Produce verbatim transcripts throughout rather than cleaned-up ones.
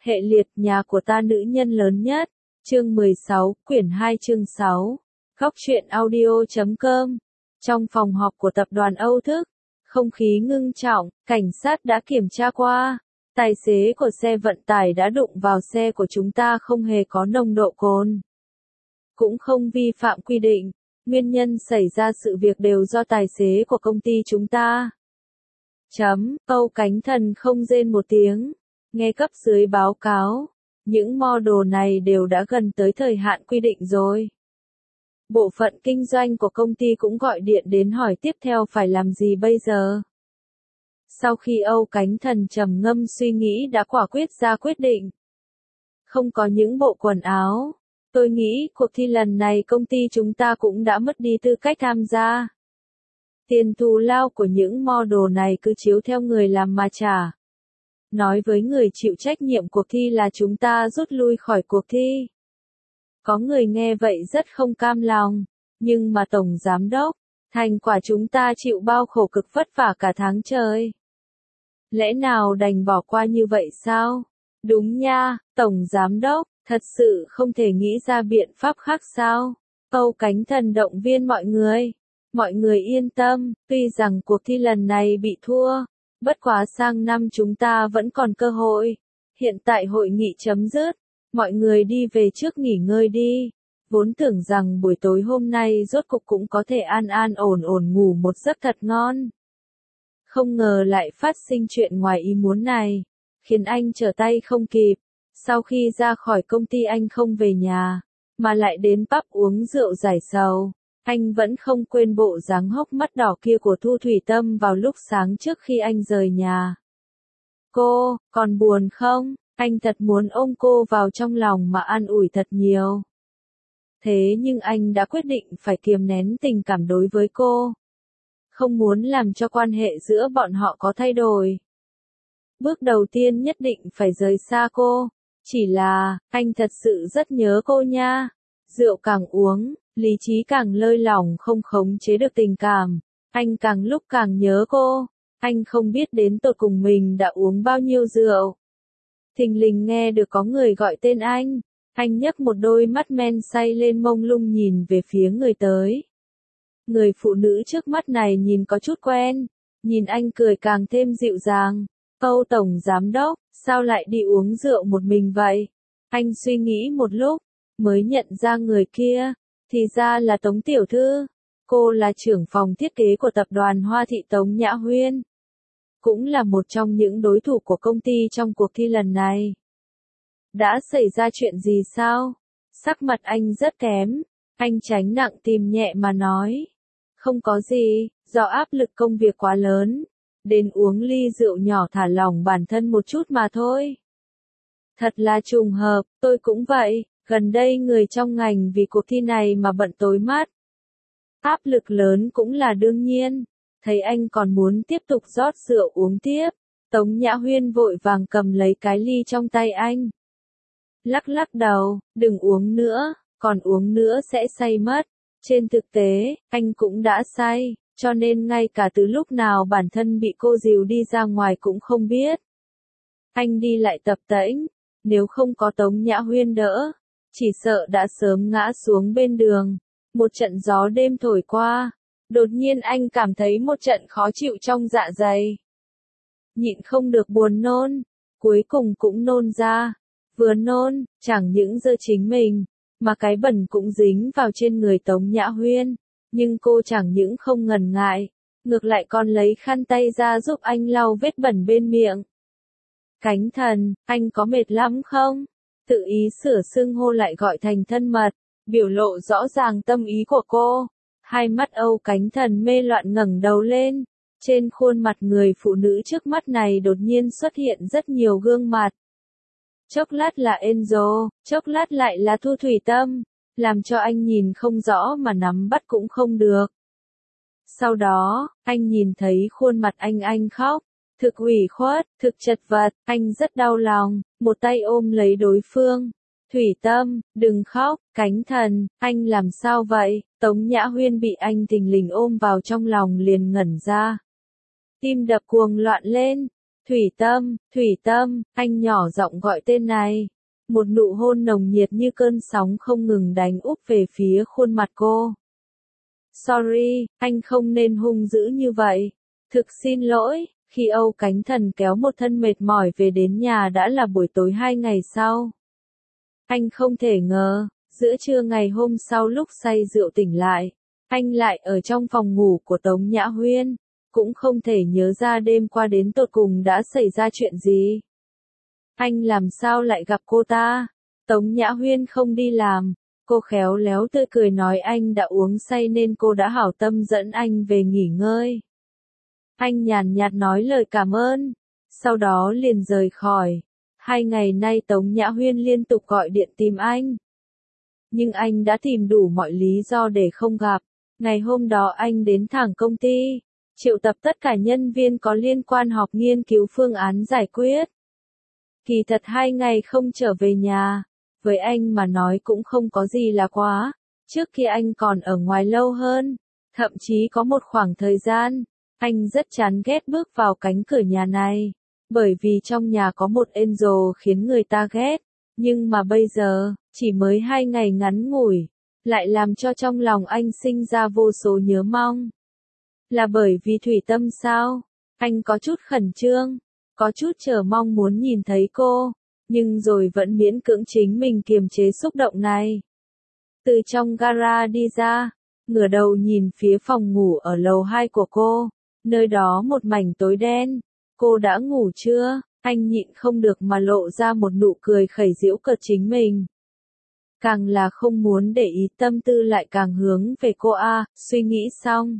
Hệ liệt nhà của ta nữ nhân lớn nhất. Chương mười sáu, quyển hai chương sáu. Góc truyện audio chấm com. Trong phòng họp của tập đoàn Âu Thức, không khí ngưng trọng, cảnh sát đã kiểm tra qua. Tài xế của xe vận tải đã đụng vào xe của chúng ta không hề có nồng độ cồn. Cũng không vi phạm quy định. Nguyên nhân xảy ra sự việc đều do tài xế của công ty chúng ta. Chấm, Âu Cánh Thần không rên một tiếng. Nghe cấp dưới báo cáo, những model này đều đã gần tới thời hạn quy định rồi. Bộ phận kinh doanh của công ty cũng gọi điện đến hỏi tiếp theo phải làm gì bây giờ. Sau khi Âu Cánh Thần trầm ngâm suy nghĩ đã quả quyết ra quyết định. Không có những bộ quần áo. Tôi nghĩ cuộc thi lần này công ty chúng ta cũng đã mất đi tư cách tham gia. Tiền thù lao của những model này cứ chiếu theo người làm mà trả. Nói với người chịu trách nhiệm cuộc thi là chúng ta rút lui khỏi cuộc thi. Có người nghe vậy rất không cam lòng, nhưng mà Tổng Giám Đốc, thành quả chúng ta chịu bao khổ cực vất vả cả tháng trời. Lẽ nào đành bỏ qua như vậy sao? Đúng nha, Tổng Giám Đốc, thật sự không thể nghĩ ra biện pháp khác sao? Âu Cánh Thần động viên mọi người. Mọi người yên tâm, tuy rằng cuộc thi lần này bị thua. Bất quá sang năm chúng ta vẫn còn cơ hội. Hiện tại hội nghị chấm dứt. Mọi người đi về trước nghỉ ngơi đi. Vốn tưởng rằng buổi tối hôm nay rốt cục cũng có thể an an ổn ổn ngủ một giấc thật ngon. Không ngờ lại phát sinh chuyện ngoài ý muốn này. Khiến anh trở tay không kịp. Sau khi ra khỏi công ty anh không về nhà. Mà lại đến pub uống rượu giải sầu. Anh vẫn không quên bộ dáng hốc mắt đỏ kia của Thu Thủy Tâm vào lúc sáng trước khi anh rời nhà. Cô, còn buồn không? Anh thật muốn ôm cô vào trong lòng mà an ủi thật nhiều. Thế nhưng anh đã quyết định phải kiềm nén tình cảm đối với cô. Không muốn làm cho quan hệ giữa bọn họ có thay đổi. Bước đầu tiên nhất định phải rời xa cô. Chỉ là, anh thật sự rất nhớ cô nha. Rượu càng uống, lý trí càng lơi lỏng không khống chế được tình cảm. Anh càng lúc càng nhớ cô. Anh không biết đến tột cùng mình đã uống bao nhiêu rượu. Thình lình nghe được có người gọi tên anh. Anh nhấc một đôi mắt men say lên mông lung nhìn về phía người tới. Người phụ nữ trước mắt này nhìn có chút quen. Nhìn anh cười càng thêm dịu dàng. Âu Tổng Giám Đốc, sao lại đi uống rượu một mình vậy? Anh suy nghĩ một lúc, mới nhận ra người kia. Thì ra là Tống Tiểu Thư. Cô là trưởng phòng thiết kế của tập đoàn Hoa Thị Tống Nhã Huyên. Cũng là một trong những đối thủ của công ty trong cuộc thi lần này. Đã xảy ra chuyện gì sao? Sắc mặt anh rất kém. Anh tránh nặng tìm nhẹ mà nói. Không có gì, do áp lực công việc quá lớn. Đến uống ly rượu nhỏ thả lỏng bản thân một chút mà thôi. Thật là trùng hợp, tôi cũng vậy. Gần đây người trong ngành vì cuộc thi này mà bận tối mắt. Áp lực lớn cũng là đương nhiên. Thấy anh còn muốn tiếp tục rót rượu uống tiếp. Tống Nhã Huyên vội vàng cầm lấy cái ly trong tay anh. Lắc lắc đầu, đừng uống nữa, còn uống nữa sẽ say mất. Trên thực tế, anh cũng đã say, cho nên ngay cả từ lúc nào bản thân bị cô dìu đi ra ngoài cũng không biết. Anh đi lại tập tễnh, nếu không có Tống Nhã Huyên đỡ. Chỉ sợ đã sớm ngã xuống bên đường. Một trận gió đêm thổi qua. Đột nhiên anh cảm thấy một trận khó chịu trong dạ dày. Nhịn không được buồn nôn. Cuối cùng cũng nôn ra. Vừa nôn, chẳng những dơ chính mình. Mà cái bẩn cũng dính vào trên người Tống Nhã Huyên. Nhưng cô chẳng những không ngần ngại. Ngược lại còn lấy khăn tay ra giúp anh lau vết bẩn bên miệng. Cánh Thần, anh có mệt lắm không? Tự ý sửa xưng hô lại gọi thành thân mật, biểu lộ rõ ràng tâm ý của cô. Hai mắt Âu Cánh Thần mê loạn ngẩng đầu lên. Trên khuôn mặt người phụ nữ trước mắt này đột nhiên xuất hiện rất nhiều gương mặt. Chốc lát là Enzo, chốc lát lại là Thu Thủy Tâm, làm cho anh nhìn không rõ mà nắm bắt cũng không được. Sau đó, anh nhìn thấy khuôn mặt anh anh khóc. Thực ủy khuất, thực chật vật, anh rất đau lòng, một tay ôm lấy đối phương. Thủy Tâm, đừng khóc, Cánh Thần, anh làm sao vậy? Tống Nhã Huyên bị anh thình lình ôm vào trong lòng liền ngẩn ra. Tim đập cuồng loạn lên, Thủy Tâm, Thủy Tâm, anh nhỏ giọng gọi tên này. Một nụ hôn nồng nhiệt như cơn sóng không ngừng đánh úp về phía khuôn mặt cô. Sorry, anh không nên hung dữ như vậy. Thực xin lỗi. Khi Âu Cánh Thần kéo một thân mệt mỏi về đến nhà đã là buổi tối hai ngày sau. Anh không thể ngờ, giữa trưa ngày hôm sau lúc say rượu tỉnh lại, anh lại ở trong phòng ngủ của Tống Nhã Huyên, cũng không thể nhớ ra đêm qua đến tột cùng đã xảy ra chuyện gì. Anh làm sao lại gặp cô ta? Tống Nhã Huyên không đi làm, cô khéo léo tươi cười nói anh đã uống say nên cô đã hảo tâm dẫn anh về nghỉ ngơi. Anh nhàn nhạt nói lời cảm ơn, sau đó liền rời khỏi. Hai ngày nay Tống Nhã Huyên liên tục gọi điện tìm anh. Nhưng anh đã tìm đủ mọi lý do để không gặp. Ngày hôm đó anh đến thẳng công ty, triệu tập tất cả nhân viên có liên quan họp nghiên cứu phương án giải quyết. Kỳ thật hai ngày không trở về nhà, với anh mà nói cũng không có gì là quá. Trước khi anh còn ở ngoài lâu hơn, thậm chí có một khoảng thời gian, anh rất chán ghét bước vào cánh cửa nhà này, bởi vì trong nhà có một Angel khiến người ta ghét, nhưng mà bây giờ, chỉ mới hai ngày ngắn ngủi, lại làm cho trong lòng anh sinh ra vô số nhớ mong. Là bởi vì Thủy Tâm sao? Anh có chút khẩn trương, có chút chờ mong muốn nhìn thấy cô, nhưng rồi vẫn miễn cưỡng chính mình kiềm chế xúc động này. Từ trong gara đi ra, ngửa đầu nhìn phía phòng ngủ ở lầu hai của cô. Nơi đó một mảnh tối đen. Cô đã ngủ chưa? Anh nhịn không được mà lộ ra một nụ cười khẩy giễu cợt chính mình. Càng là không muốn để ý tâm tư lại càng hướng về cô a, suy nghĩ xong.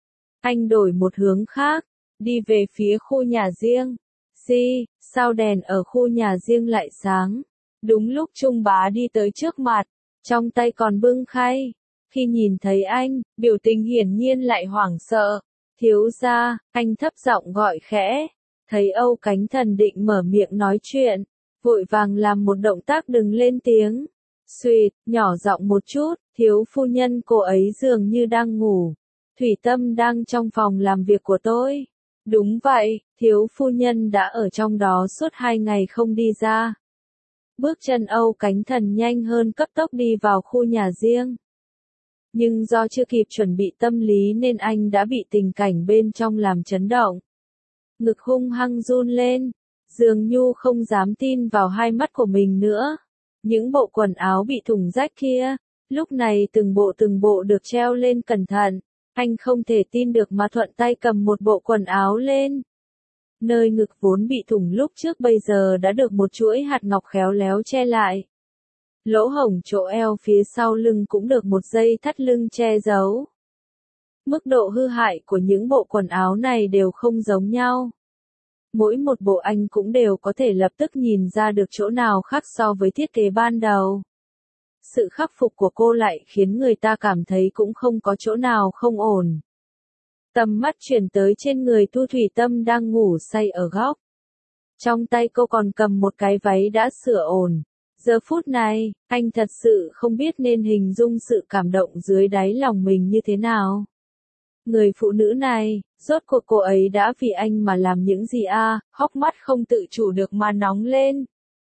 Anh đổi một hướng khác, đi về phía khu nhà riêng. Di, sao đèn ở khu nhà riêng lại sáng? Đúng lúc Trung Bá đi tới trước mặt, trong tay còn bưng khay. Khi nhìn thấy anh, biểu tình hiển nhiên lại hoảng sợ. Thiếu gia, anh thấp giọng gọi khẽ. Thấy Âu Cánh Thần định mở miệng nói chuyện, vội vàng làm một động tác đừng lên tiếng. Xuỵt, nhỏ giọng một chút, thiếu phu nhân cô ấy dường như đang ngủ. Thủy Tâm đang trong phòng làm việc của tôi. Đúng vậy, thiếu phu nhân đã ở trong đó suốt hai ngày không đi ra. Bước chân Âu Cánh Thần nhanh hơn cấp tốc đi vào khu nhà riêng. Nhưng do chưa kịp chuẩn bị tâm lý nên anh đã bị tình cảnh bên trong làm chấn động. Ngực hung hăng run lên, dường như không dám tin vào hai mắt của mình nữa. Những bộ quần áo bị thủng rách kia, lúc này từng bộ từng bộ được treo lên cẩn thận. Anh không thể tin được mà thuận tay cầm một bộ quần áo lên. Nơi ngực vốn bị thủng lúc trước bây giờ đã được một chuỗi hạt ngọc khéo léo che lại. Lỗ hổng chỗ eo phía sau lưng cũng được một dây thắt lưng che giấu. Mức độ hư hại của những bộ quần áo này đều không giống nhau. Mỗi một bộ anh cũng đều có thể lập tức nhìn ra được chỗ nào khác so với thiết kế ban đầu. Sự khắc phục của cô lại khiến người ta cảm thấy cũng không có chỗ nào không ổn. Tầm mắt chuyển tới trên người Thu Thủy Tâm đang ngủ say ở góc. Trong tay cô còn cầm một cái váy đã sửa ổn. Giờ phút này, anh thật sự không biết nên hình dung sự cảm động dưới đáy lòng mình như thế nào. Người phụ nữ này, rốt cuộc cô ấy đã vì anh mà làm những gì a? À, hốc mắt không tự chủ được mà nóng lên.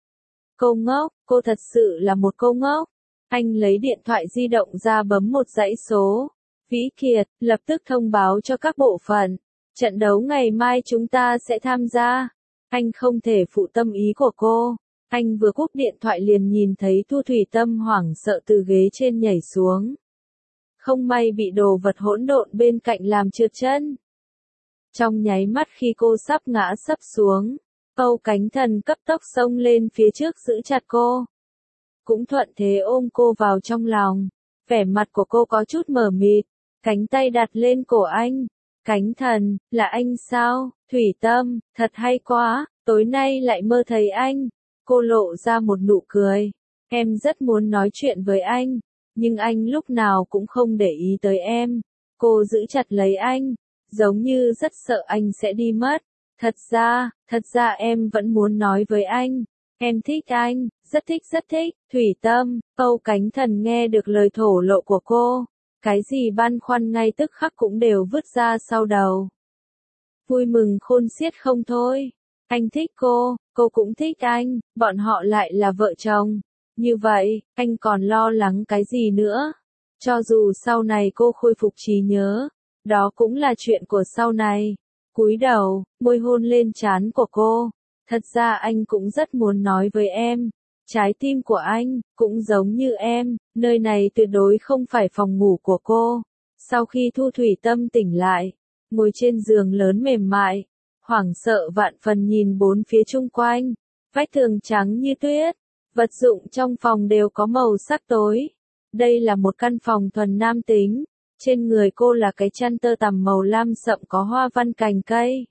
Cô ngốc, cô thật sự là một cô ngốc. Anh lấy điện thoại di động ra bấm một dãy số. Vĩ Kiệt, lập tức thông báo cho các bộ phận. Trận đấu ngày mai chúng ta sẽ tham gia. Anh không thể phụ tâm ý của cô. Anh vừa cúp điện thoại liền nhìn thấy Thu Thủy Tâm hoảng sợ từ ghế trên nhảy xuống. Không may bị đồ vật hỗn độn bên cạnh làm trượt chân. Trong nháy mắt khi cô sắp ngã sấp xuống, Âu Cánh Thần cấp tốc xông lên phía trước giữ chặt cô. Cũng thuận thế ôm cô vào trong lòng. Vẻ mặt của cô có chút mờ mịt, cánh tay đặt lên cổ anh. Cánh Thần, là anh sao? Thủy Tâm, thật hay quá, tối nay lại mơ thấy anh. Cô lộ ra một nụ cười. Em rất muốn nói chuyện với anh, nhưng anh lúc nào cũng không để ý tới em. Cô giữ chặt lấy anh, giống như rất sợ anh sẽ đi mất. Thật ra, thật ra em vẫn muốn nói với anh. Em thích anh, rất thích rất thích. Thủy Tâm, Âu Cánh Thần nghe được lời thổ lộ của cô. Cái gì băn khoăn ngay tức khắc cũng đều vứt ra sau đầu. Vui mừng khôn xiết không thôi. Anh thích cô, cô cũng thích anh, bọn họ lại là vợ chồng. Như vậy, anh còn lo lắng cái gì nữa? Cho dù sau này cô khôi phục trí nhớ, đó cũng là chuyện của sau này. Cúi đầu, môi hôn lên trán của cô. Thật ra anh cũng rất muốn nói với em. Trái tim của anh, cũng giống như em, nơi này tuyệt đối không phải phòng ngủ của cô. Sau khi Thu Thủy Tâm tỉnh lại, ngồi trên giường lớn mềm mại, hoảng sợ vạn phần nhìn bốn phía chung quanh, vách tường trắng như tuyết, vật dụng trong phòng đều có màu sắc tối. Đây là một căn phòng thuần nam tính, trên người cô là cái chăn tơ tằm màu lam sậm có hoa văn cành cây.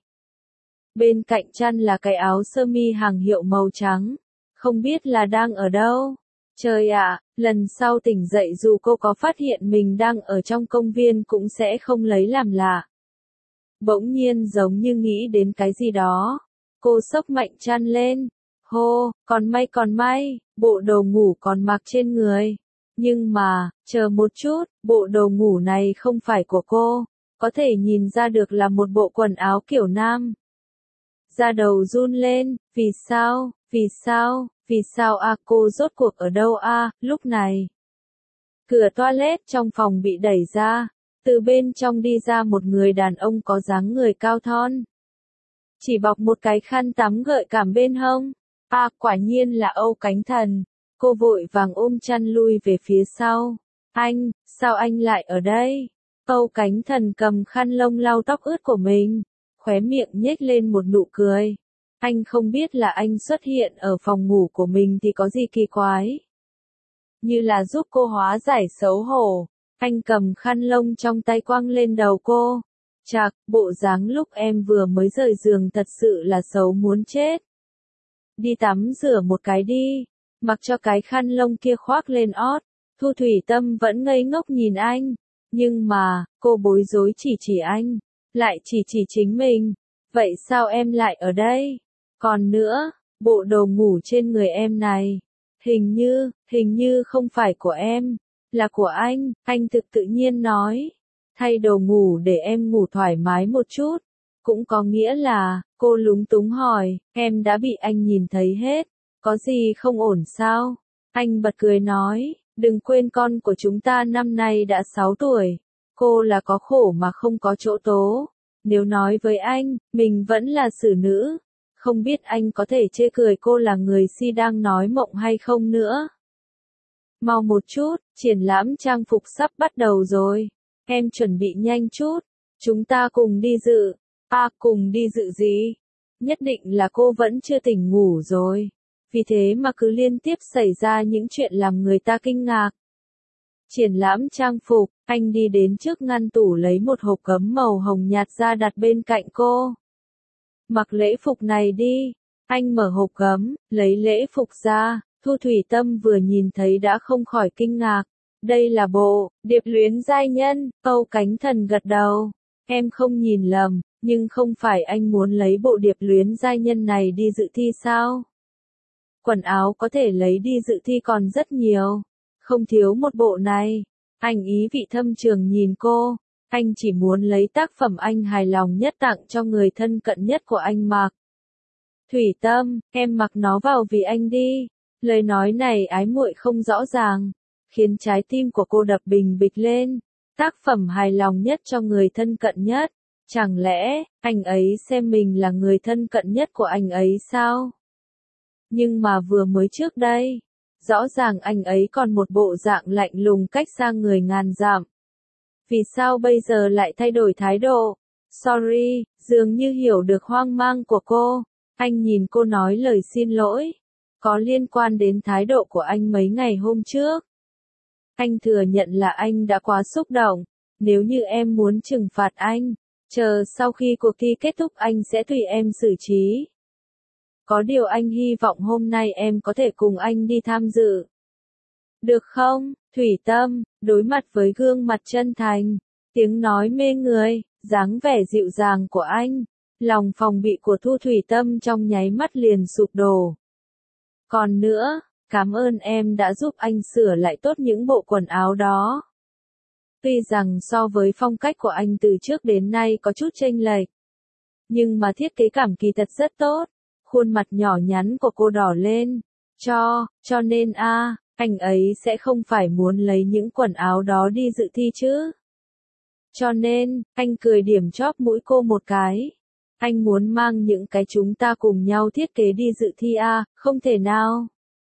Bên cạnh chăn là cái áo sơ mi hàng hiệu màu trắng, không biết là đang ở đâu. Trời ạ, lần sau tỉnh dậy dù cô có phát hiện mình đang ở trong công viên cũng sẽ không lấy làm lạ. Bỗng nhiên giống như nghĩ đến cái gì đó. Cô xốc mạnh chăn lên. Hô, còn may còn may, bộ đồ ngủ còn mặc trên người. Nhưng mà, chờ một chút, bộ đồ ngủ này không phải của cô. Có thể nhìn ra được là một bộ quần áo kiểu nam. Da đầu run lên, vì sao, vì sao, vì sao a à, cô rốt cuộc ở đâu a à, lúc này. Cửa toilet trong phòng bị đẩy ra. Từ bên trong đi ra một người đàn ông có dáng người cao thon. Chỉ bọc một cái khăn tắm gợi cảm bên hông. À, quả nhiên là Âu Cánh Thần. Cô vội vàng ôm chăn lui về phía sau. Anh, sao anh lại ở đây? Âu Cánh Thần cầm khăn lông lau tóc ướt của mình, khóe miệng nhếch lên một nụ cười. Anh không biết là anh xuất hiện ở phòng ngủ của mình thì có gì kỳ quái. Như là giúp cô hóa giải xấu hổ. Anh cầm khăn lông trong tay quăng lên đầu cô. Chạc, bộ dáng lúc em vừa mới rời giường thật sự là xấu muốn chết. Đi tắm rửa một cái đi. Mặc cho cái khăn lông kia khoác lên ót. Thu Thủy Tâm vẫn ngây ngốc nhìn anh. Nhưng mà, cô bối rối chỉ chỉ anh. Lại chỉ chỉ chính mình. Vậy sao em lại ở đây? Còn nữa, bộ đồ ngủ trên người em này. Hình như, hình như không phải của em. Là của anh, anh thực tự nhiên nói. Thay đồ ngủ để em ngủ thoải mái một chút. Cũng có nghĩa là, cô lúng túng hỏi, em đã bị anh nhìn thấy hết. Có gì không ổn sao? Anh bật cười nói, đừng quên con của chúng ta năm nay đã sáu tuổi. Cô là có khổ mà không có chỗ tố. Nếu nói với anh, mình vẫn là xử nữ. Không biết anh có thể chê cười cô là người si đang nói mộng hay không nữa. Mau một chút, triển lãm trang phục sắp bắt đầu rồi. Em chuẩn bị nhanh chút. Chúng ta cùng đi dự. À, cùng đi dự gì? Nhất định là cô vẫn chưa tỉnh ngủ rồi. Vì thế mà cứ liên tiếp xảy ra những chuyện làm người ta kinh ngạc. Triển lãm trang phục, anh đi đến trước ngăn tủ lấy một hộp gấm màu hồng nhạt ra đặt bên cạnh cô. Mặc lễ phục này đi. Anh mở hộp gấm, lấy lễ phục ra. Thu Thủy Tâm vừa nhìn thấy đã không khỏi kinh ngạc. Đây là bộ, điệp luyến giai nhân, Âu Cánh Thần gật đầu. Em không nhìn lầm, nhưng không phải anh muốn lấy bộ điệp luyến giai nhân này đi dự thi sao? Quần áo có thể lấy đi dự thi còn rất nhiều. Không thiếu một bộ này. Anh ý vị thâm trường nhìn cô. Anh chỉ muốn lấy tác phẩm anh hài lòng nhất tặng cho người thân cận nhất của anh mặc. Thủy Tâm, em mặc nó vào vì anh đi. Lời nói này ái muội không rõ ràng, khiến trái tim của cô đập bình bịch lên. Tác phẩm hài lòng nhất cho người thân cận nhất. Chẳng lẽ, anh ấy xem mình là người thân cận nhất của anh ấy sao? Nhưng mà vừa mới trước đây, rõ ràng anh ấy còn một bộ dạng lạnh lùng cách xa người ngàn dặm. Vì sao bây giờ lại thay đổi thái độ? Sorry, dường như hiểu được hoang mang của cô. Anh nhìn cô nói lời xin lỗi. Có liên quan đến thái độ của anh mấy ngày hôm trước. Anh thừa nhận là anh đã quá xúc động. Nếu như em muốn trừng phạt anh, chờ sau khi cuộc thi kết thúc anh sẽ tùy em xử trí. Có điều anh hy vọng hôm nay em có thể cùng anh đi tham dự. Được không, Thủy Tâm, đối mặt với gương mặt chân thành, tiếng nói mê người, dáng vẻ dịu dàng của anh, lòng phòng bị của Thu Thủy Tâm trong nháy mắt liền sụp đổ. Còn nữa, cảm ơn em đã giúp anh sửa lại tốt những bộ quần áo đó. Tuy rằng so với phong cách của anh từ trước đến nay có chút chênh lệch, nhưng mà thiết kế cảm kỳ thật rất tốt. Khuôn mặt nhỏ nhắn của cô đỏ lên. Cho, cho nên a, anh ấy sẽ không phải muốn lấy những quần áo đó đi dự thi chứ. Cho nên, anh cười điểm chóp mũi cô một cái. Anh muốn mang những cái chúng ta cùng nhau thiết kế đi dự thi à, không thể nào.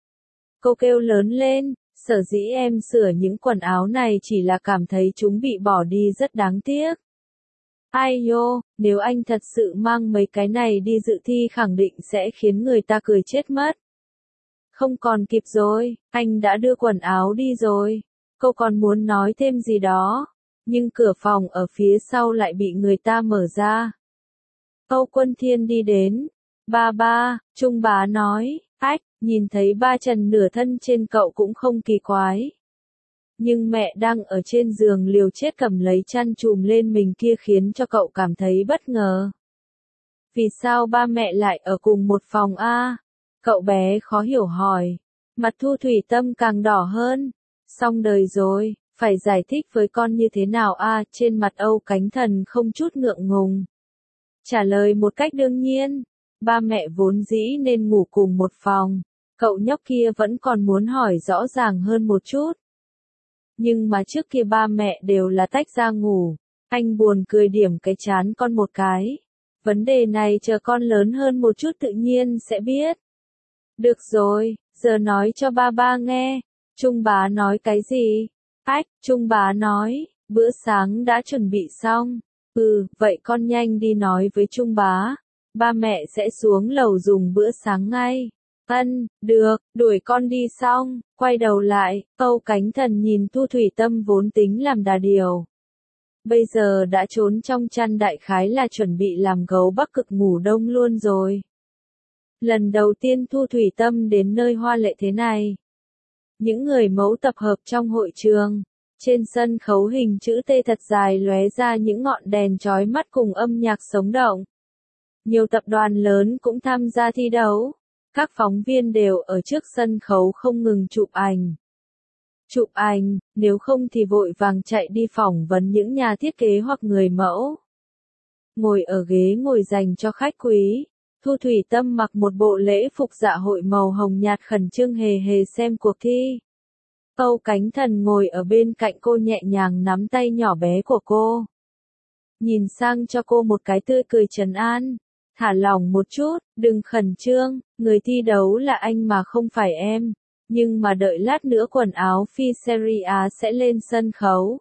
Cô kêu lớn lên, sở dĩ em sửa những quần áo này chỉ là cảm thấy chúng bị bỏ đi rất đáng tiếc. Ai nhô, nếu anh thật sự mang mấy cái này đi dự thi khẳng định sẽ khiến người ta cười chết mất. Không còn kịp rồi, anh đã đưa quần áo đi rồi. Cô còn muốn nói thêm gì đó, nhưng cửa phòng ở phía sau lại bị người ta mở ra. Âu Quân Thiên đi đến. Ba ba, Trung bá nói, ách, nhìn thấy ba trần nửa thân trên cậu cũng không kỳ quái. Nhưng mẹ đang ở trên giường liều chết cầm lấy chăn trùm lên mình kia khiến cho cậu cảm thấy bất ngờ. Vì sao ba mẹ lại ở cùng một phòng a? Cậu bé khó hiểu hỏi. Mặt Thu Thủy Tâm càng đỏ hơn. Xong đời rồi, phải giải thích với con như thế nào a? Trên mặt Âu Cánh Thần không chút ngượng ngùng. Trả lời một cách đương nhiên. Ba mẹ vốn dĩ nên ngủ cùng một phòng. Cậu nhóc kia vẫn còn muốn hỏi rõ ràng hơn một chút. Nhưng mà trước kia ba mẹ đều là tách ra ngủ. Anh buồn cười điểm cái chán con một cái. Vấn đề này chờ con lớn hơn một chút tự nhiên sẽ biết. Được rồi, giờ nói cho ba ba nghe. Trung bá nói cái gì? Ách, Trung bá nói, bữa sáng đã chuẩn bị xong. Ừ, vậy con nhanh đi nói với Trung bá. Ba mẹ sẽ xuống lầu dùng bữa sáng ngay. Ân, được, đuổi con đi xong, quay đầu lại, Âu Cánh Thần nhìn Thu Thủy Tâm vốn tính làm đà điều. Bây giờ đã trốn trong chăn đại khái là chuẩn bị làm gấu Bắc Cực ngủ đông luôn rồi. Lần đầu tiên Thu Thủy Tâm đến nơi hoa lệ thế này. Những người mẫu tập hợp trong hội trường. Trên sân khấu hình chữ T thật dài lóe ra những ngọn đèn chói mắt cùng âm nhạc sống động. Nhiều tập đoàn lớn cũng tham gia thi đấu. Các phóng viên đều ở trước sân khấu không ngừng chụp ảnh. Chụp ảnh, nếu không thì vội vàng chạy đi phỏng vấn những nhà thiết kế hoặc người mẫu. Ngồi ở ghế ngồi dành cho khách quý, Thu Thủy Tâm mặc một bộ lễ phục dạ hội màu hồng nhạt khẩn trương hề hề xem cuộc thi. Âu Cánh Thần ngồi ở bên cạnh cô nhẹ nhàng nắm tay nhỏ bé của cô. Nhìn sang cho cô một cái tươi cười trấn an. Thả lỏng một chút, đừng khẩn trương, người thi đấu là anh mà không phải em. Nhưng mà đợi lát nữa quần áo phi serie A sẽ lên sân khấu.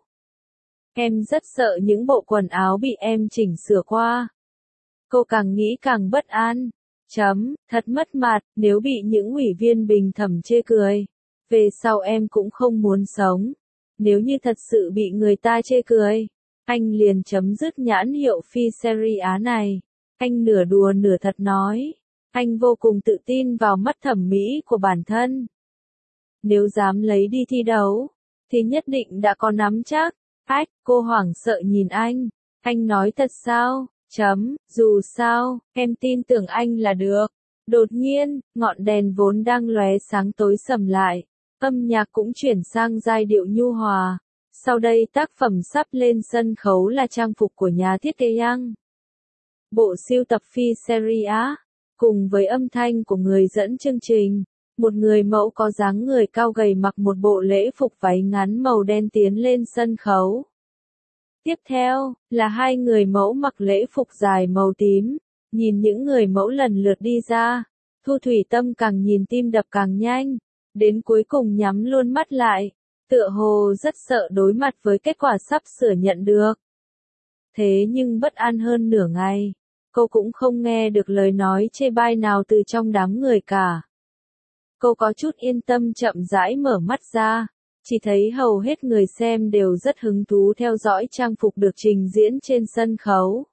Em rất sợ những bộ quần áo bị em chỉnh sửa qua. Cô càng nghĩ càng bất an. Chấm, thật mất mặt, nếu bị những ủy viên bình thẩm chê cười. Về sau em cũng không muốn sống. Nếu như thật sự bị người ta chê cười, anh liền chấm dứt nhãn hiệu phi serie A này. Anh nửa đùa nửa thật nói. Anh vô cùng tự tin vào mắt thẩm mỹ của bản thân. Nếu dám lấy đi thi đấu, thì nhất định đã có nắm chắc. Ách, cô hoảng sợ nhìn anh. Anh nói thật sao? Chấm, dù sao, em tin tưởng anh là được. Đột nhiên, ngọn đèn vốn đang lóe sáng tối sầm lại. Âm nhạc cũng chuyển sang giai điệu nhu hòa. Sau đây tác phẩm sắp lên sân khấu là trang phục của nhà thiết kế Yang. Bộ sưu tập phi serie A, cùng với âm thanh của người dẫn chương trình, một người mẫu có dáng người cao gầy mặc một bộ lễ phục váy ngắn màu đen tiến lên sân khấu. Tiếp theo, là hai người mẫu mặc lễ phục dài màu tím, nhìn những người mẫu lần lượt đi ra, Thu Thủy Tâm càng nhìn tim đập càng nhanh, đến cuối cùng nhắm luôn mắt lại, tựa hồ rất sợ đối mặt với kết quả sắp sửa nhận được. Thế nhưng bất an hơn nửa ngày. Cô cũng không nghe được lời nói chê bai nào từ trong đám người cả. Cô có chút yên tâm chậm rãi mở mắt ra, chỉ thấy hầu hết người xem đều rất hứng thú theo dõi trang phục được trình diễn trên sân khấu.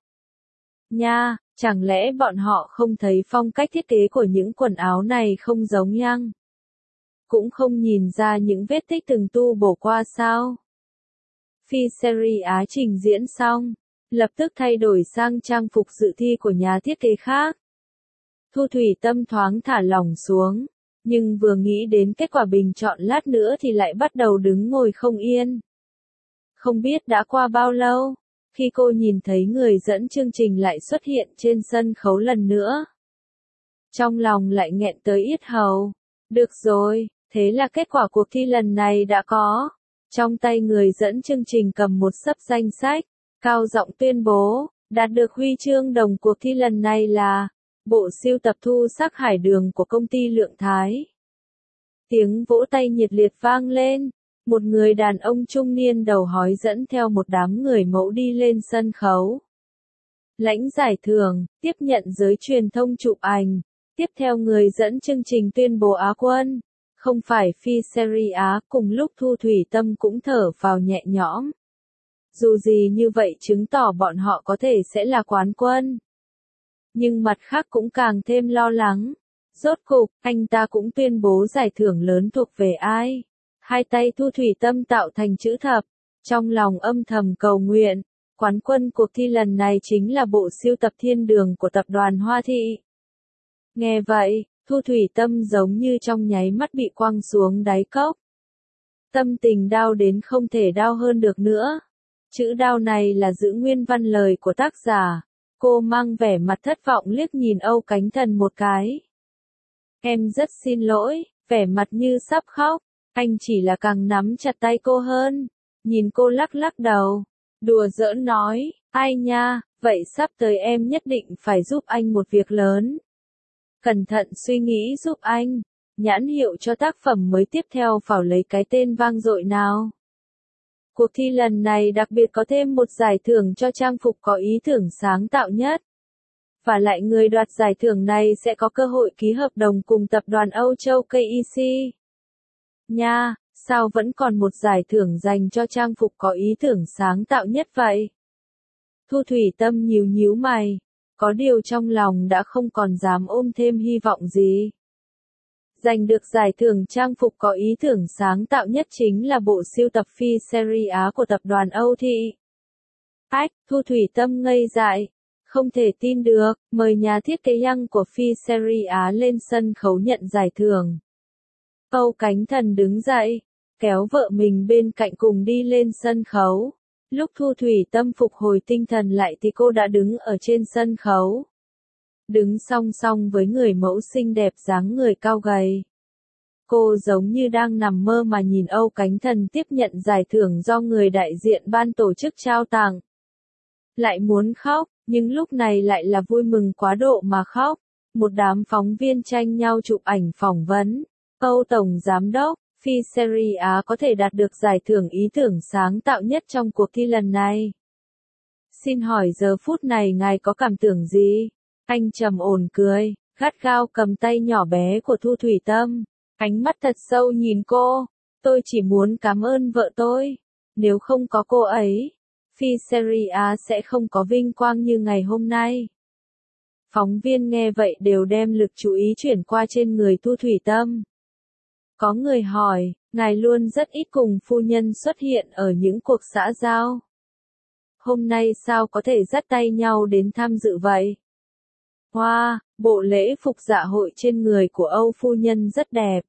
Nha, chẳng lẽ bọn họ không thấy phong cách thiết kế của những quần áo này không giống Yang? Cũng không nhìn ra những vết tích từng tu bổ qua sao? Phi serie A trình diễn xong, lập tức thay đổi sang trang phục dự thi của nhà thiết kế khác. Thu Thủy Tâm thoáng thả lỏng xuống, nhưng vừa nghĩ đến kết quả bình chọn lát nữa thì lại bắt đầu đứng ngồi không yên. Không biết đã qua bao lâu, khi cô nhìn thấy người dẫn chương trình lại xuất hiện trên sân khấu lần nữa. trong lòng lại nghẹn tới yết hầu. Được rồi, thế là kết quả cuộc thi lần này đã có. Trong tay người dẫn chương trình cầm một xấp danh sách, cao giọng tuyên bố, đạt được huy chương đồng cuộc thi lần này là bộ sưu tập thu sắc hải đường của công ty Lượng Thái. Tiếng vỗ tay nhiệt liệt vang lên, một người đàn ông trung niên đầu hói dẫn theo một đám người mẫu đi lên sân khấu. Lãnh giải thưởng, tiếp nhận giới truyền thông chụp ảnh, tiếp theo người dẫn chương trình tuyên bố Á quân. Không phải Phi Series Á, cùng lúc Thu Thủy Tâm cũng thở vào nhẹ nhõm. Dù gì như vậy chứng tỏ bọn họ có thể sẽ là quán quân. Nhưng mặt khác cũng càng thêm lo lắng. Rốt cục, anh ta cũng tuyên bố giải thưởng lớn thuộc về ai. Hai tay Thu Thủy Tâm tạo thành chữ thập, trong lòng âm thầm cầu nguyện. Quán quân cuộc thi lần này chính là bộ sưu tập thiên đường của tập đoàn Hoa Thị. Nghe vậy, Thu Thủy Tâm giống như trong nháy mắt bị quăng xuống đáy cốc. Tâm tình đau đến không thể đau hơn được nữa. Chữ đau này là giữ nguyên văn lời của tác giả. Cô mang vẻ mặt thất vọng liếc nhìn Âu Cánh Thần một cái. Em rất xin lỗi, vẻ mặt như sắp khóc. Anh chỉ là càng nắm chặt tay cô hơn. Nhìn cô lắc lắc đầu. Đùa giỡn nói, ai nha, vậy sắp tới em nhất định phải giúp anh một việc lớn. Cẩn thận suy nghĩ giúp anh. Nhãn hiệu cho tác phẩm mới tiếp theo phải lấy cái tên vang dội nào. Cuộc thi lần này đặc biệt có thêm một giải thưởng cho trang phục có ý tưởng sáng tạo nhất. Và lại người đoạt giải thưởng này sẽ có cơ hội ký hợp đồng cùng tập đoàn Âu Châu ca e xê. Nha, sao vẫn còn một giải thưởng dành cho trang phục có ý tưởng sáng tạo nhất vậy? Thu Thủy Tâm nhíu nhíu mày, có điều trong lòng đã không còn dám ôm thêm hy vọng gì. Giành được giải thưởng trang phục có ý tưởng sáng tạo nhất chính là bộ sưu tập Phi Series Á của tập đoàn Âu Thị. Ách, Thu Thủy Tâm ngây dại, không thể tin được, mời nhà thiết kế Young của Phi Series Á lên sân khấu nhận giải thưởng. Âu Cánh Thần đứng dậy, kéo vợ mình bên cạnh cùng đi lên sân khấu. Lúc Thu Thủy Tâm phục hồi tinh thần lại thì cô đã đứng ở trên sân khấu. Đứng song song với người mẫu xinh đẹp dáng người cao gầy. Cô giống như đang nằm mơ mà nhìn Âu Cánh Thần tiếp nhận giải thưởng do người đại diện ban tổ chức trao tặng. Lại muốn khóc, nhưng lúc này lại là vui mừng quá độ mà khóc. Một đám phóng viên tranh nhau chụp ảnh phỏng vấn. Âu Tổng Giám đốc, Phi Series Á có thể đạt được giải thưởng ý tưởng sáng tạo nhất trong cuộc thi lần này. Xin hỏi giờ phút này ngài có cảm tưởng gì? Anh trầm ổn cười, gắt gao cầm tay nhỏ bé của Thu Thủy Tâm. Ánh mắt thật sâu nhìn cô. Tôi chỉ muốn cảm ơn vợ tôi. Nếu không có cô ấy, Phi Series Á sẽ không có vinh quang như ngày hôm nay. Phóng viên nghe vậy đều đem lực chú ý chuyển qua trên người Thu Thủy Tâm. Có người hỏi, ngài luôn rất ít cùng phu nhân xuất hiện ở những cuộc xã giao. Hôm nay sao có thể dắt tay nhau đến tham dự vậy? Wow, bộ lễ phục dạ hội trên người của Âu phu nhân rất đẹp.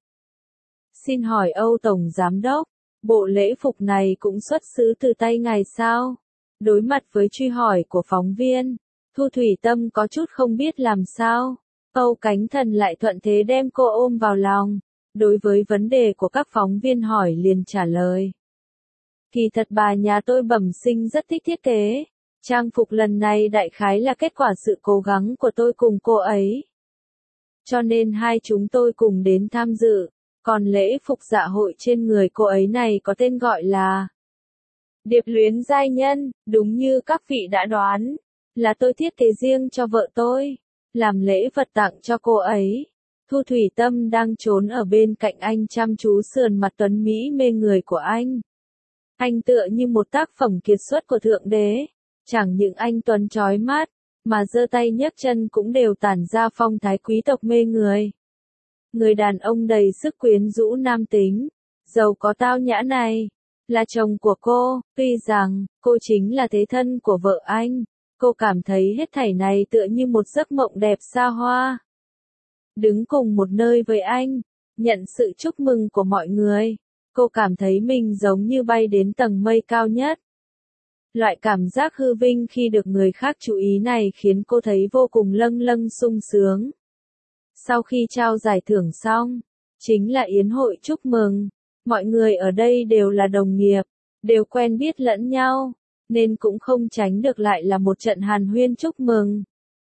Xin hỏi Âu Tổng Giám đốc, bộ lễ phục này cũng xuất xứ từ tay ngài sao? Đối mặt với truy hỏi của phóng viên, Thu Thủy Tâm có chút không biết làm sao. Âu Cánh Thần lại thuận thế đem cô ôm vào lòng. Đối với vấn đề của các phóng viên hỏi liền trả lời. Kỳ thật bà nhà tôi bẩm sinh rất thích thiết kế. Trang phục lần này đại khái là kết quả sự cố gắng của tôi cùng cô ấy. Cho nên hai chúng tôi cùng đến tham dự. Còn lễ phục dạ hội trên người cô ấy này có tên gọi là Điệp Luyến Giai Nhân, đúng như các vị đã đoán. Là tôi thiết kế riêng cho vợ tôi. Làm lễ vật tặng cho cô ấy. Thu Thủy Tâm đang trốn ở bên cạnh anh chăm chú sườn mặt tuấn Mỹ mê người của anh. Anh tựa như một tác phẩm kiệt xuất của Thượng Đế. Chẳng những anh tuấn chói mắt, mà giơ tay nhấc chân cũng đều tản ra phong thái quý tộc mê người. Người đàn ông đầy sức quyến rũ nam tính, giàu có tao nhã này, là chồng của cô, tuy rằng, cô chính là thế thân của vợ anh. Cô cảm thấy hết thảy này tựa như một giấc mộng đẹp xa hoa. Đứng cùng một nơi với anh, nhận sự chúc mừng của mọi người, cô cảm thấy mình giống như bay đến tầng mây cao nhất. Loại cảm giác hư vinh khi được người khác chú ý này khiến cô thấy vô cùng lâng lâng sung sướng. Sau khi trao giải thưởng xong, chính là yến hội chúc mừng. Mọi người ở đây đều là đồng nghiệp, đều quen biết lẫn nhau, nên cũng không tránh được lại là một trận hàn huyên chúc mừng.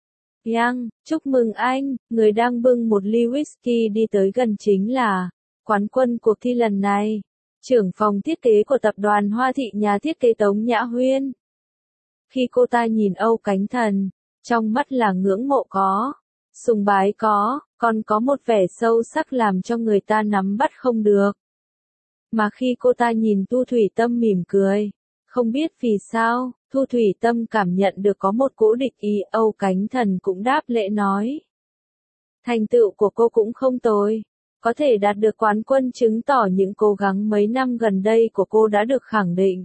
Yang, chúc mừng anh, người đang bưng một ly whisky đi tới gần chính là quán quân cuộc thi lần này, trưởng phòng thiết kế của tập đoàn Hoa Thị nhà thiết kế Tống Nhã Huyên. Khi cô ta nhìn Âu Cánh Thần, trong mắt là ngưỡng mộ có, sùng bái có, còn có một vẻ sâu sắc làm cho người ta nắm bắt không được. Mà khi cô ta nhìn Thu Thủy Tâm mỉm cười, không biết vì sao, Thu Thủy Tâm cảm nhận được có một cỗ địch ý. Âu Cánh Thần cũng đáp lễ nói. Thành tựu của cô cũng không tồi, có thể đạt được quán quân chứng tỏ những cố gắng mấy năm gần đây của cô đã được khẳng định.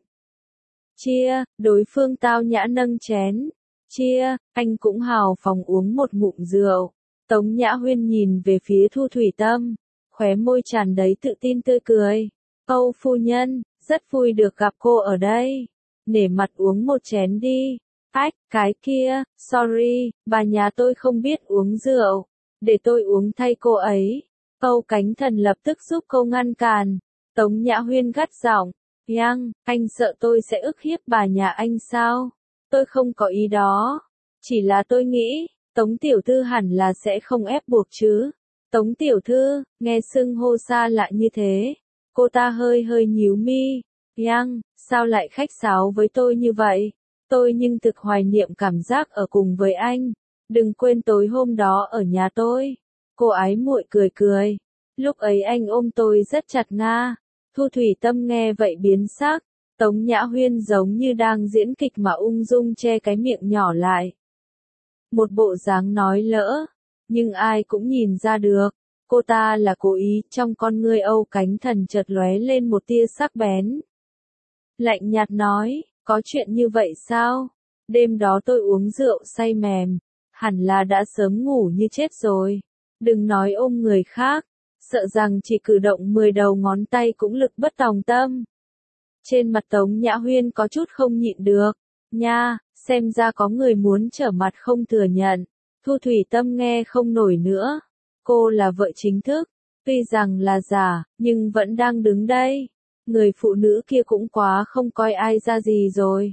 Chia, đối phương tao nhã nâng chén. Chia, anh cũng hào phóng uống một ngụm rượu. Tống Nhã Huyên nhìn về phía Thu Thủy Tâm, khóe môi tràn đầy tự tin tươi cười. Âu phu nhân, rất vui được gặp cô ở đây. Nể mặt uống một chén đi. Ách, cái kia, sorry, bà nhà tôi không biết uống rượu. Để tôi uống thay cô ấy. Âu Cánh Thần lập tức giúp cô ngăn cản. Tống Nhã Huyên gắt giọng. Yang, anh sợ tôi sẽ ức hiếp bà nhà anh sao? Tôi không có ý đó. Chỉ là tôi nghĩ, Tống Tiểu Thư hẳn là sẽ không ép buộc chứ. Tống Tiểu Thư, nghe xưng hô xa lạ như thế. Cô ta hơi hơi nhíu mi. Yang, sao lại khách sáo với tôi như vậy? Tôi nhưng thực hoài niệm cảm giác ở cùng với anh. Đừng quên tối hôm đó ở nhà tôi. Cô ái muội cười cười. Lúc ấy anh ôm tôi rất chặt nga. Thu Thủy Tâm nghe vậy biến sắc. Tống Nhã Huyên giống như đang diễn kịch mà ung dung che cái miệng nhỏ lại. Một bộ dáng nói lỡ. Nhưng ai cũng nhìn ra được. Cô ta là cố ý. Trong con ngươi Âu Cánh Thần chợt lóe lên một tia sắc bén. Lạnh nhạt nói, có chuyện như vậy sao? Đêm đó tôi uống rượu say mềm. Hẳn là đã sớm ngủ như chết rồi. Đừng nói ôm người khác. Sợ rằng chỉ cử động mười đầu ngón tay cũng lực bất tòng tâm. Trên mặt Tống Nhã Huyên có chút không nhịn được. Nha, xem ra có người muốn trở mặt không thừa nhận. Thu Thủy Tâm nghe không nổi nữa. Cô là vợ chính thức. Tuy rằng là giả, nhưng vẫn đang đứng đây. Người phụ nữ kia cũng quá không coi ai ra gì rồi.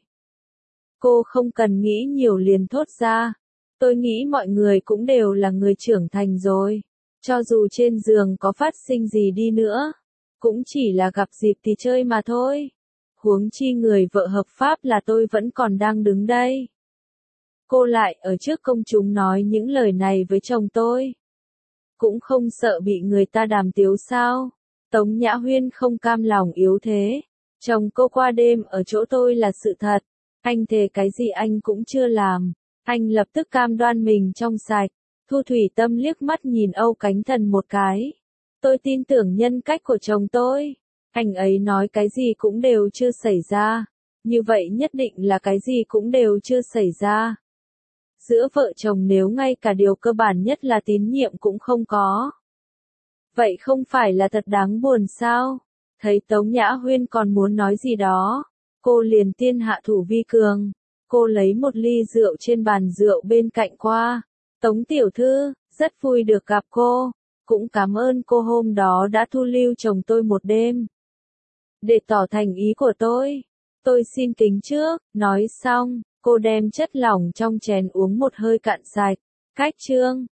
Cô không cần nghĩ nhiều liền thốt ra. Tôi nghĩ mọi người cũng đều là người trưởng thành rồi. Cho dù trên giường có phát sinh gì đi nữa, cũng chỉ là gặp dịp thì chơi mà thôi. Huống chi người vợ hợp pháp là tôi vẫn còn đang đứng đây. Cô lại ở trước công chúng nói những lời này với chồng tôi. Cũng không sợ bị người ta đàm tiếu sao? Tống Nhã Huyên không cam lòng yếu thế. Chồng cô qua đêm ở chỗ tôi là sự thật. Anh thề cái gì anh cũng chưa làm. Anh lập tức cam đoan mình trong sạch. Thu Thủy Tâm liếc mắt nhìn Âu Cánh Thần một cái. Tôi tin tưởng nhân cách của chồng tôi. Anh ấy nói cái gì cũng đều chưa xảy ra. Như vậy nhất định là cái gì cũng đều chưa xảy ra. Giữa vợ chồng nếu ngay cả điều cơ bản nhất là tín nhiệm cũng không có. Vậy không phải là thật đáng buồn sao? Thấy Tống Nhã Huyên còn muốn nói gì đó. Cô liền tiên hạ thủ vi cường. Cô lấy một ly rượu trên bàn rượu bên cạnh qua. Tống Tiểu Thư, rất vui được gặp cô. Cũng cảm ơn cô hôm đó đã thu lưu chồng tôi một đêm. Để tỏ thành ý của tôi, tôi xin kính trước. Nói xong, cô đem chất lỏng trong chén uống một hơi cạn sạch. Cách chương